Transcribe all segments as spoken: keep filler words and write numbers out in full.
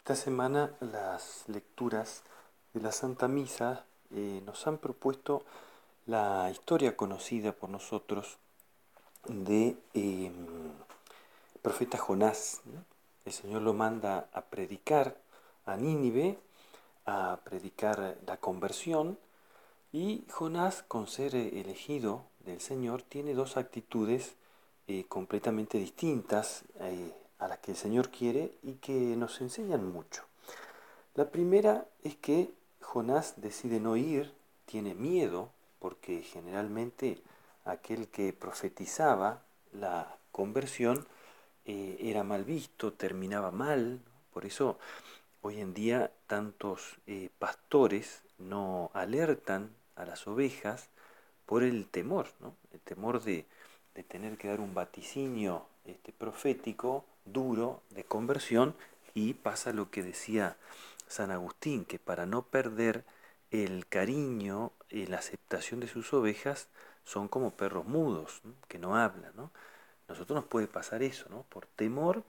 Esta semana las lecturas de la Santa Misa eh, nos han propuesto la historia conocida por nosotros de eh, profeta Jonás, ¿no? El Señor lo manda a predicar a Nínive, a predicar la conversión, y Jonás, con ser elegido del Señor, tiene dos actitudes eh, completamente distintas eh, a las que el Señor quiere y que nos enseñan mucho. La primera es que Jonás decide no ir, tiene miedo, porque generalmente aquel que profetizaba la conversión eh, era mal visto, terminaba mal. Por eso hoy en día tantos eh, pastores no alertan a las ovejas por el temor, ¿no? El temor de, de tener que dar un vaticinio este, profético, duro, de conversión, y pasa lo que decía San Agustín, que para no perder el cariño y la aceptación de sus ovejas, son como perros mudos, ¿no? Que no hablan, ¿no? Nosotros nos puede pasar eso, ¿no? Por temor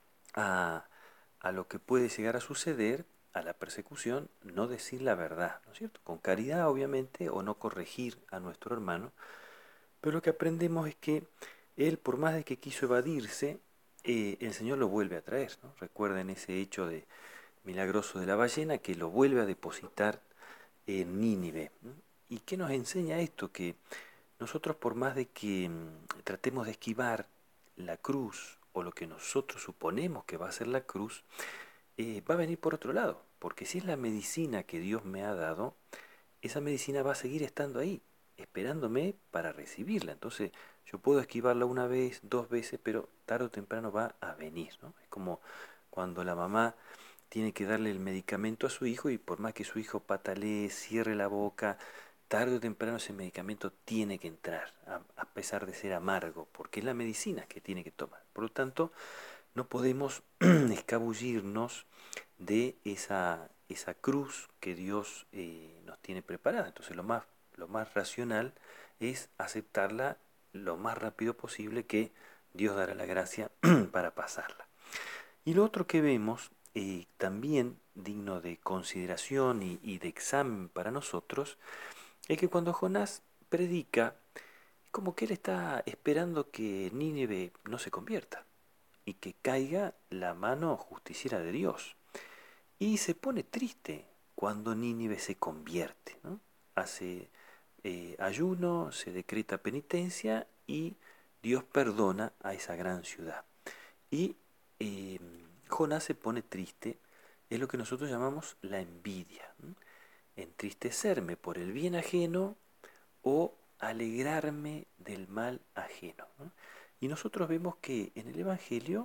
a, a lo que puede llegar a suceder, a la persecución, no decir la verdad, ¿no es cierto? Con caridad, obviamente, o no corregir a nuestro hermano, pero lo que aprendemos es que él, por más de que quiso evadirse, eh, el Señor lo vuelve a traer, ¿no? Recuerden ese hecho de milagroso de la ballena que lo vuelve a depositar en Nínive, ¿no? ¿Y qué nos enseña esto? Que nosotros, por más de que mm, tratemos de esquivar la cruz o lo que nosotros suponemos que va a ser la cruz, eh, va a venir por otro lado, porque si es la medicina que Dios me ha dado, esa medicina va a seguir estando ahí, esperándome para recibirla. Entonces, yo puedo esquivarla una vez, dos veces, pero tarde o temprano va a venir, ¿no? Es como cuando la mamá tiene que darle el medicamento a su hijo y por más que su hijo patalee, cierre la boca, tarde o temprano ese medicamento tiene que entrar, a, a pesar de ser amargo, porque es la medicina que tiene que tomar. Por lo tanto, no podemos escabullirnos de esa, esa cruz que Dios eh, nos tiene preparada. Entonces lo más, lo más racional es aceptarla lo más rápido posible, que Dios dará la gracia para pasarla. Y lo otro que vemos, eh, también digno de consideración y, y de examen para nosotros, es que cuando Jonás predica, es como que él está esperando que Nínive no se convierta y que caiga la mano justiciera de Dios. Y se pone triste cuando Nínive se convierte, ¿no? Hace eh, ayuno, se decreta penitencia y Dios perdona a esa gran ciudad. Y eh, Jonás se pone triste, es lo que nosotros llamamos la envidia, ¿no? Entristecerme por el bien ajeno o alegrarme del mal ajeno, ¿no? Y nosotros vemos que en el Evangelio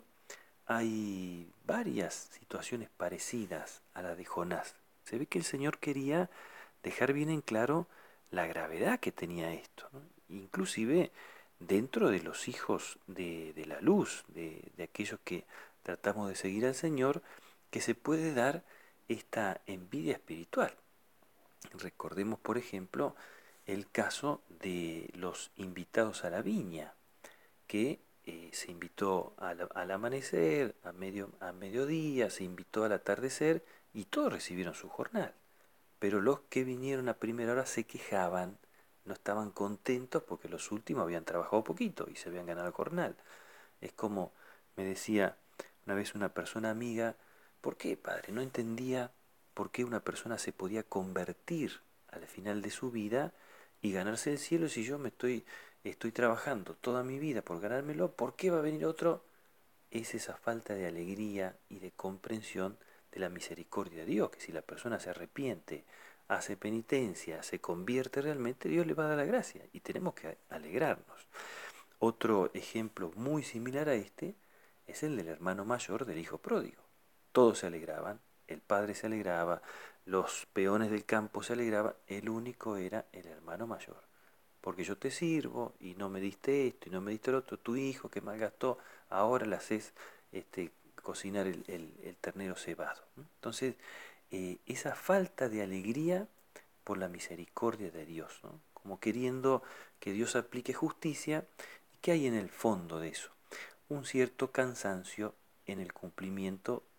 hay varias situaciones parecidas a la de Jonás. Se ve que el Señor quería dejar bien en claro la gravedad que tenía esto, ¿no? Inclusive dentro de los hijos de, de la luz, de, de aquellos que tratamos de seguir al Señor, que se puede dar esta envidia espiritual. Recordemos, por ejemplo, el caso de los invitados a la viña, que eh, se invitó al, al amanecer, a, medio, a mediodía, se invitó al atardecer y todos recibieron su jornal. Pero los que vinieron a primera hora se quejaban, no estaban contentos porque los últimos habían trabajado poquito y se habían ganado el jornal. Es como me decía una vez una persona amiga: ¿por qué, padre? No entendía por qué una persona se podía convertir al final de su vida y ganarse el cielo si yo me estoy, estoy trabajando toda mi vida por ganármelo. ¿Por qué va a venir otro? Es esa falta de alegría y de comprensión de la misericordia de Dios, que si la persona se arrepiente, hace penitencia, se convierte realmente, Dios le va a dar la gracia y tenemos que alegrarnos. Otro ejemplo muy similar a este es el del hermano mayor del hijo pródigo. Todos se alegraban, el padre se alegraba, los peones del campo se alegraban, el único era el hermano mayor. Porque yo te sirvo y no me diste esto y no me diste lo otro, tu hijo que malgastó, ahora le haces este, cocinar el, el, el ternero cebado. Entonces, eh, esa falta de alegría por la misericordia de Dios, ¿no? Como queriendo que Dios aplique justicia. ¿Y qué hay en el fondo de eso? Un cierto cansancio en el cumplimiento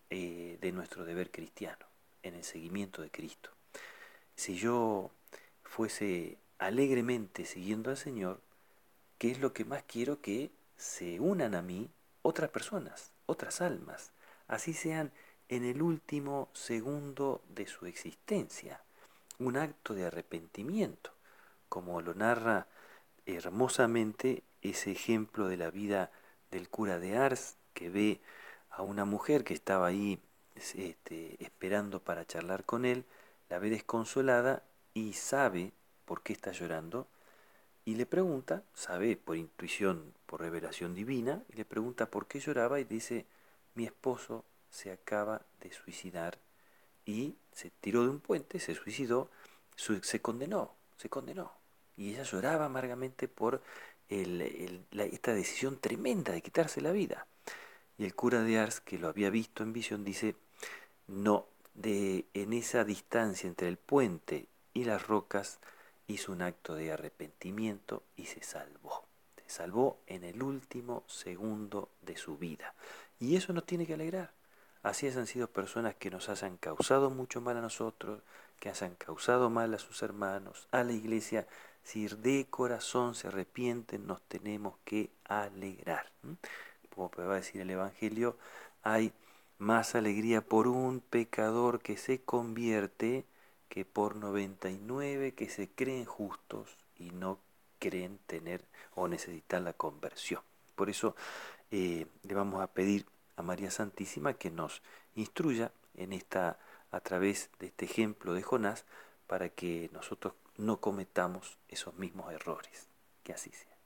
eh, de nuestro deber cristiano, en el seguimiento de Cristo. Si yo fuese alegremente siguiendo al Señor, ¿qué es lo que más quiero? Que se unan a mí otras personas, otras almas, así sean en el último segundo de su existencia, un acto de arrepentimiento, como lo narra hermosamente ese ejemplo de la vida del cura de Ars, que ve a una mujer que estaba ahí este, esperando para charlar con él, la ve desconsolada y sabe por qué está llorando, y le pregunta, sabe por intuición, por revelación divina, y le pregunta por qué lloraba y dice, mi esposo se acaba de suicidar y se tiró de un puente, se suicidó, se condenó, se condenó. Y ella lloraba amargamente por el, el, la, esta decisión tremenda de quitarse la vida. Y el cura de Ars, que lo había visto en visión, dice, no, de, en esa distancia entre el puente y las rocas hizo un acto de arrepentimiento y se salvó. Se salvó en el último segundo de su vida. Y eso nos tiene que alegrar. Así han sido personas que nos hayan causado mucho mal a nosotros, que hayan causado mal a sus hermanos, a la iglesia. Si de corazón se arrepienten, nos tenemos que alegrar. Como va a decir el Evangelio, hay más alegría por un pecador que se convierte que por noventa y nueve que se creen justos y no creen tener o necesitar la conversión. Por eso eh, le vamos a pedir a María Santísima que nos instruya en esta, a través de este ejemplo de Jonás, para que nosotros no cometamos esos mismos errores. Que así sea.